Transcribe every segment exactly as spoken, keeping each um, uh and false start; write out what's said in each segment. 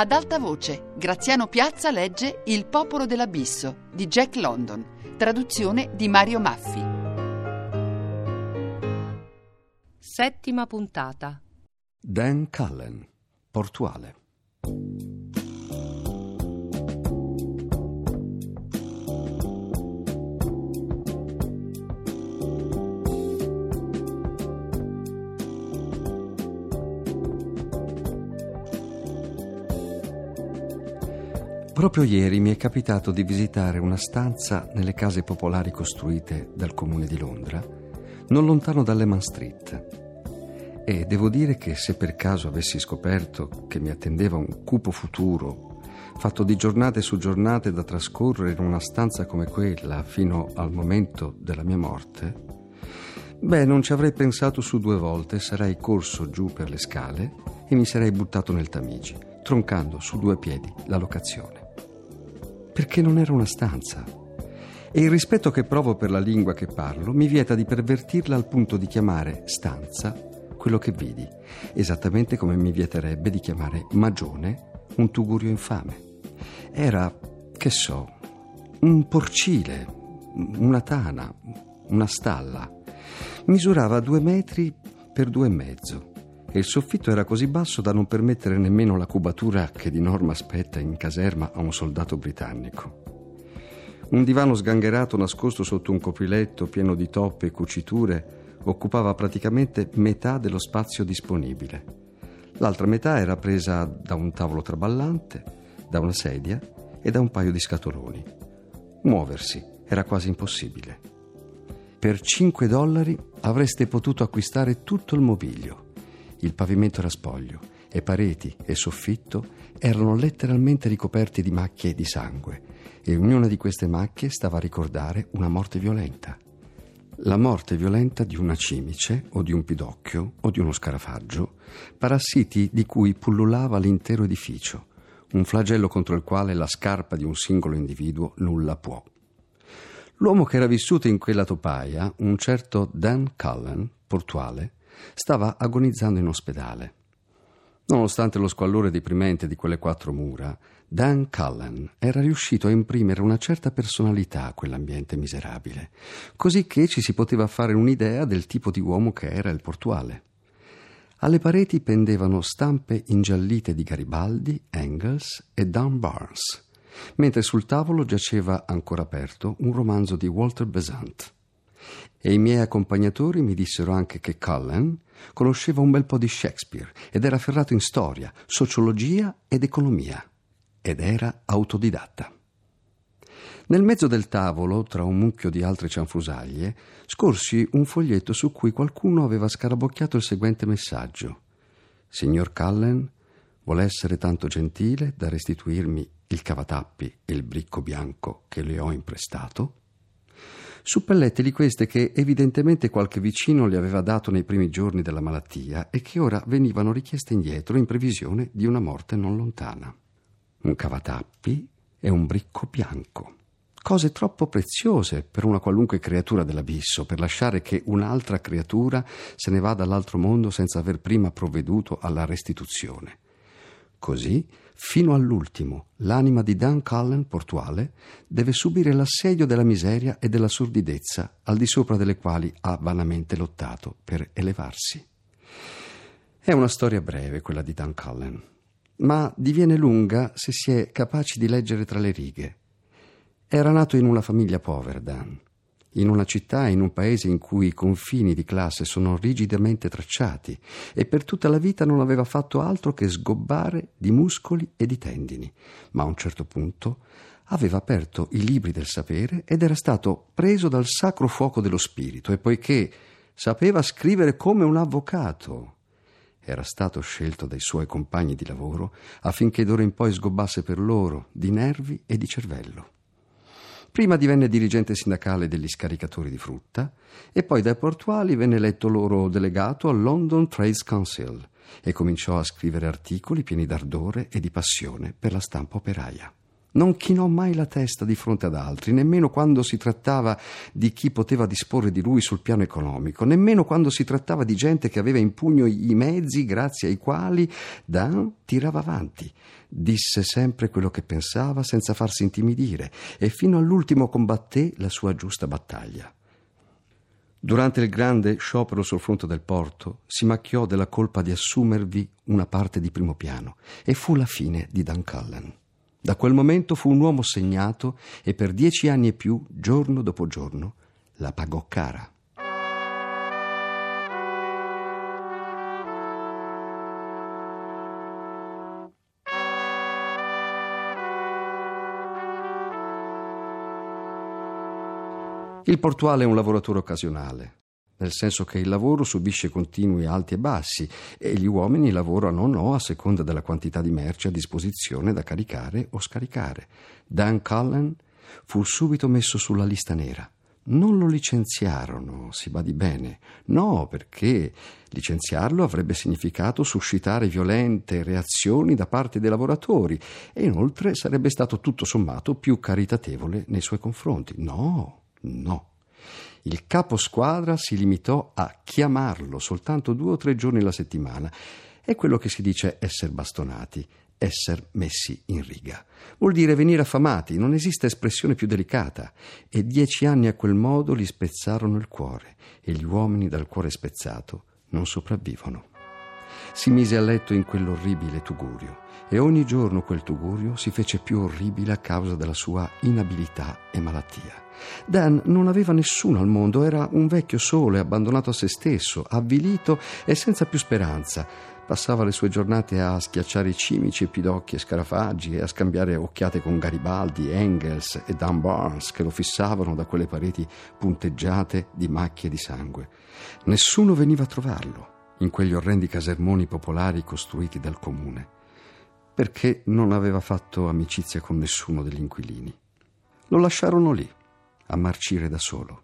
Ad alta voce, Graziano Piazza legge Il popolo dell'abisso di Jack London, traduzione di Mario Maffi. Settima puntata. Dan Cullen, portuale. Proprio ieri mi è capitato di visitare una stanza nelle case popolari costruite dal comune di Londra, non lontano da Leman Street. E devo dire che se per caso avessi scoperto che mi attendeva un cupo futuro, fatto di giornate su giornate da trascorrere in una stanza come quella fino al momento della mia morte, beh, non ci avrei pensato su due volte, sarei corso giù per le scale e mi sarei buttato nel Tamigi, troncando su due piedi la locazione. Perché non era una stanza. E il rispetto che provo per la lingua che parlo mi vieta di pervertirla al punto di chiamare stanza quello che vedi, esattamente come mi vieterebbe di chiamare magione un tugurio infame. Era, che so, un porcile, una tana, una stalla. Misurava due metri per due e mezzo. E il soffitto era così basso da non permettere nemmeno la cubatura che di norma spetta in caserma a un soldato britannico. Un divano sgangherato nascosto sotto un copriletto pieno di toppe e cuciture occupava praticamente metà dello spazio disponibile. L'altra metà era presa da un tavolo traballante, da una sedia e da un paio di scatoloni. Muoversi era quasi impossibile. Per cinque dollari avreste potuto acquistare tutto il mobilio. Il pavimento era spoglio e pareti e soffitto erano letteralmente ricoperti di macchie di sangue e ognuna di queste macchie stava a ricordare una morte violenta. La morte violenta di una cimice o di un pidocchio o di uno scarafaggio, parassiti di cui pullulava l'intero edificio, un flagello contro il quale la scarpa di un singolo individuo nulla può. L'uomo che era vissuto in quella topaia, un certo Dan Cullen, portuale, stava agonizzando in ospedale. Nonostante lo squallore deprimente di quelle quattro mura, Dan Cullen era riuscito a imprimere una certa personalità a quell'ambiente miserabile, così che ci si poteva fare un'idea del tipo di uomo che era il portuale. Alle pareti pendevano stampe ingiallite di Garibaldi, Engels e Dan Barnes, mentre sul tavolo giaceva ancora aperto un romanzo di Walter Besant. E i miei accompagnatori mi dissero anche che Cullen conosceva un bel po' di Shakespeare ed era ferrato in storia, sociologia ed economia, ed era autodidatta. Nel mezzo del tavolo, tra un mucchio di altre cianfrusaglie, scorsi un foglietto su cui qualcuno aveva scarabocchiato il seguente messaggio: «Signor Cullen, vuole essere tanto gentile da restituirmi il cavatappi e il bricco bianco che le ho imprestato?» Suppellette di queste che evidentemente qualche vicino le aveva dato nei primi giorni della malattia e che ora venivano richieste indietro in previsione di una morte non lontana. Un cavatappi e un bricco bianco. Cose troppo preziose per una qualunque creatura dell'abisso, per lasciare che un'altra creatura se ne vada all'altro mondo senza aver prima provveduto alla restituzione. Così, fino all'ultimo, l'anima di Dan Cullen, portuale, deve subire l'assedio della miseria e della sordidezza, al di sopra delle quali ha vanamente lottato per elevarsi. È una storia breve, quella di Dan Cullen, ma diviene lunga se si è capaci di leggere tra le righe. Era nato in una famiglia povera, Dan, in una città e in un paese in cui i confini di classe sono rigidamente tracciati, e per tutta la vita non aveva fatto altro che sgobbare di muscoli e di tendini, ma a un certo punto aveva aperto i libri del sapere ed era stato preso dal sacro fuoco dello spirito, e poiché sapeva scrivere come un avvocato, era stato scelto dai suoi compagni di lavoro affinché d'ora in poi sgobbasse per loro di nervi e di cervello. Prima divenne dirigente sindacale degli scaricatori di frutta e poi dai portuali venne eletto loro delegato al London Trades Council e cominciò a scrivere articoli pieni d'ardore e di passione per la stampa operaia. Non chinò mai la testa di fronte ad altri, nemmeno quando si trattava di chi poteva disporre di lui sul piano economico, nemmeno quando si trattava di gente che aveva in pugno i mezzi grazie ai quali Dan tirava avanti. Disse sempre quello che pensava senza farsi intimidire e fino all'ultimo combatté la sua giusta battaglia. Durante il grande sciopero sul fronte del porto si macchiò della colpa di assumervi una parte di primo piano e fu la fine di Dan Cullen. Da quel momento fu un uomo segnato e per dieci anni e più, giorno dopo giorno, la pagò cara. Il portuale è un lavoratore occasionale, nel senso che il lavoro subisce continui alti e bassi e gli uomini lavorano o no a seconda della quantità di merce a disposizione da caricare o scaricare. Dan Cullen fu subito messo sulla lista nera. Non lo licenziarono, si badi bene. No, perché licenziarlo avrebbe significato suscitare violente reazioni da parte dei lavoratori e inoltre sarebbe stato tutto sommato più caritatevole nei suoi confronti. No, no. Il capo squadra si limitò a chiamarlo soltanto due o tre giorni alla settimana. È quello che si dice esser bastonati, esser messi in riga. Vuol dire venire affamati, non esiste espressione più delicata. E dieci anni a quel modo gli spezzarono il cuore, e gli uomini dal cuore spezzato non sopravvivono. Si mise a letto in quell'orribile tugurio, e ogni giorno quel tugurio si fece più orribile a causa della sua inabilità e malattia. Dan non aveva nessuno al mondo, era un vecchio solo e abbandonato a se stesso, avvilito e senza più speranza. Passava le sue giornate a schiacciare i cimici e pidocchi e scarafaggi e a scambiare occhiate con Garibaldi, Engels e Dan Barnes che lo fissavano da quelle pareti punteggiate di macchie di sangue. Nessuno veniva a trovarlo in quegli orrendi casermoni popolari costruiti dal comune, perché non aveva fatto amicizia con nessuno degli inquilini. Lo lasciarono lì, a marcire da solo.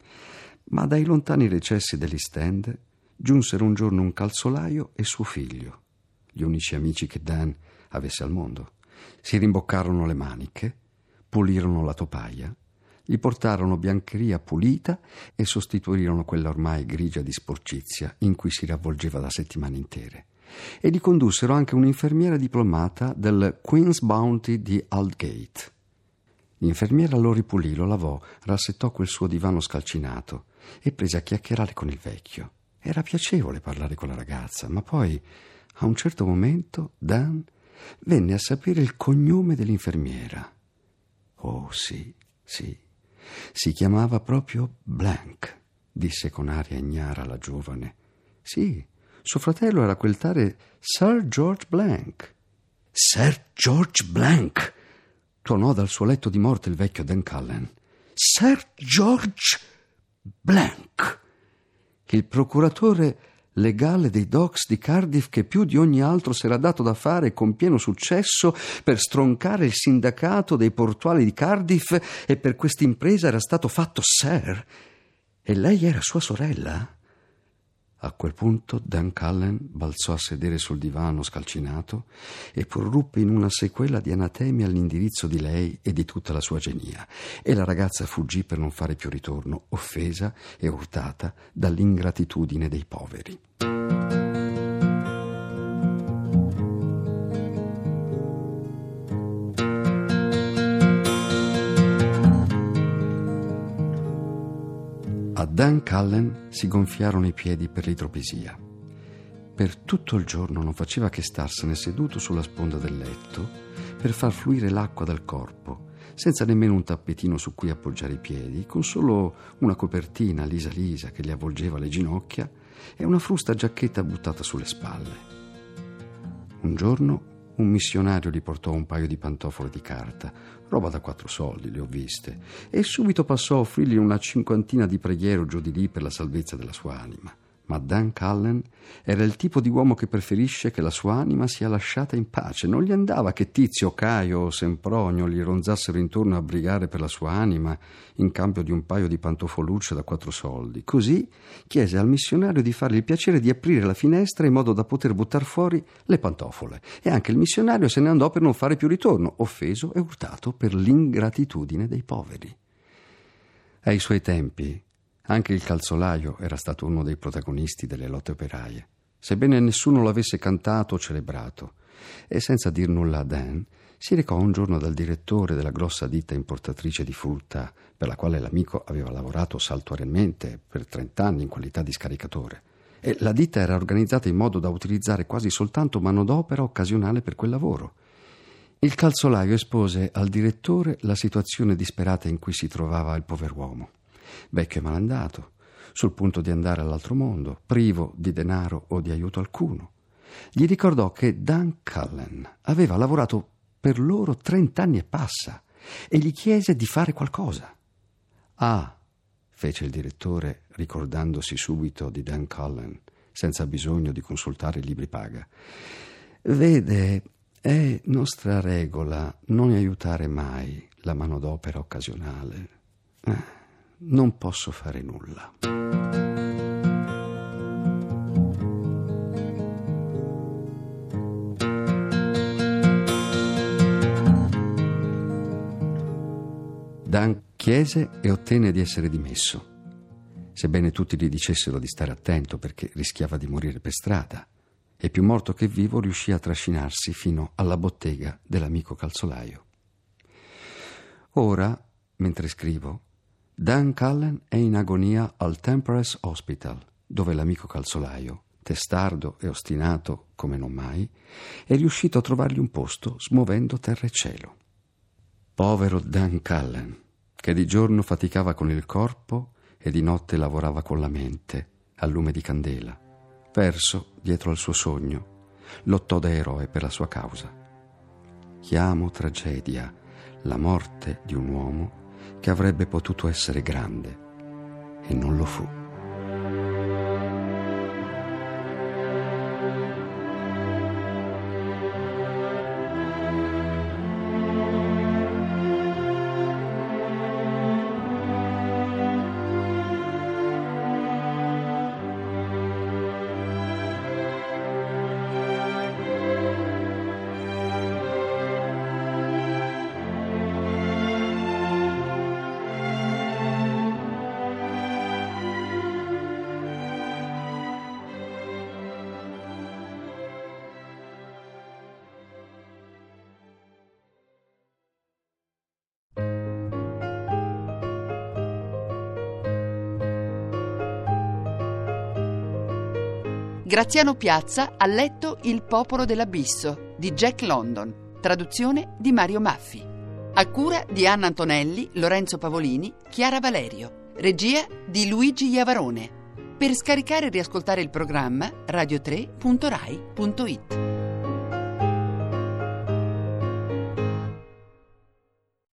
Ma dai lontani recessi dell'East End giunsero un giorno un calzolaio e suo figlio, gli unici amici che Dan avesse al mondo. Si rimboccarono le maniche, pulirono la topaia, gli portarono biancheria pulita e sostituirono quella ormai grigia di sporcizia in cui si ravvolgeva da settimane intere. E gli condussero anche un'infermiera diplomata del Queen's Bounty di Aldgate. L'infermiera lo ripulì, lo lavò, rassettò quel suo divano scalcinato e prese a chiacchierare con il vecchio. Era piacevole parlare con la ragazza, ma poi, a un certo momento, Dan venne a sapere il cognome dell'infermiera. Oh, sì, sì, si chiamava proprio Blank, disse con aria ignara la giovane. Sì, suo fratello era quel tale Sir George Blank. Sir George Blank! Tuonò dal suo letto di morte il vecchio Dan Cullen. Sir George Blank! Il procuratore legale dei docks di Cardiff che più di ogni altro s'era dato da fare con pieno successo per stroncare il sindacato dei portuali di Cardiff, e per quest'impresa era stato fatto Sir. E lei era sua sorella? A quel punto Dan Cullen balzò a sedere sul divano scalcinato e proruppe in una sequela di anatemi all'indirizzo di lei e di tutta la sua genia, e la ragazza fuggì per non fare più ritorno, offesa e urtata dall'ingratitudine dei poveri. A Dan Cullen si gonfiarono i piedi per l'idropisia. Per tutto il giorno non faceva che starsene seduto sulla sponda del letto per far fluire l'acqua dal corpo, senza nemmeno un tappetino su cui appoggiare i piedi, con solo una copertina lisa lisa che gli avvolgeva le ginocchia e una frusta giacchetta buttata sulle spalle. Un giorno un missionario gli portò un paio di pantofole di carta, roba da quattro soldi, le ho viste, e subito passò a offrirgli una cinquantina di preghiere giù di lì per la salvezza della sua anima. Ma Dan Cullen era il tipo di uomo che preferisce che la sua anima sia lasciata in pace. Non gli andava che Tizio, Caio o Sempronio gli ronzassero intorno a brigare per la sua anima in cambio di un paio di pantofolucce da quattro soldi. Così chiese al missionario di fargli il piacere di aprire la finestra in modo da poter buttar fuori le pantofole. E anche il missionario se ne andò per non fare più ritorno, offeso e urtato per l'ingratitudine dei poveri. Ai suoi tempi anche il calzolaio era stato uno dei protagonisti delle lotte operaie, sebbene nessuno lo avesse cantato o celebrato, e senza dir nulla a Dan si recò un giorno dal direttore della grossa ditta importatrice di frutta per la quale l'amico aveva lavorato saltuariamente per trent'anni in qualità di scaricatore, e la ditta era organizzata in modo da utilizzare quasi soltanto manodopera occasionale per quel lavoro. Il calzolaio espose al direttore la situazione disperata in cui si trovava il pover'uomo, vecchio e malandato, sul punto di andare all'altro mondo, privo di denaro o di aiuto alcuno. Gli ricordò che Dan Cullen aveva lavorato per loro trent'anni e passa e gli chiese di fare qualcosa. Ah, fece il direttore, ricordandosi subito di Dan Cullen, senza bisogno di consultare i libri paga. Vede, è nostra regola non aiutare mai la manodopera occasionale. Eh. Non posso fare nulla. Dan chiese e ottenne di essere dimesso, sebbene tutti gli dicessero di stare attento perché rischiava di morire per strada, e più morto che vivo riuscì a trascinarsi fino alla bottega dell'amico calzolaio. Ora, mentre scrivo, Dan Cullen è in agonia al Temperance Hospital, dove l'amico calzolaio, testardo e ostinato come non mai, è riuscito a trovargli un posto smuovendo terra e cielo. Povero Dan Cullen, che di giorno faticava con il corpo e di notte lavorava con la mente, a lume di candela, perso dietro al suo sogno, lottò da eroe per la sua causa. Chiamo tragedia la morte di un uomo che avrebbe potuto essere grande e non lo fu. Graziano Piazza ha letto Il popolo dell'abisso di Jack London, traduzione di Mario Maffi. A cura di Anna Antonelli, Lorenzo Pavolini, Chiara Valerio. Regia di Luigi Iavarone. Per scaricare e riascoltare il programma radio tre punto rai punto it.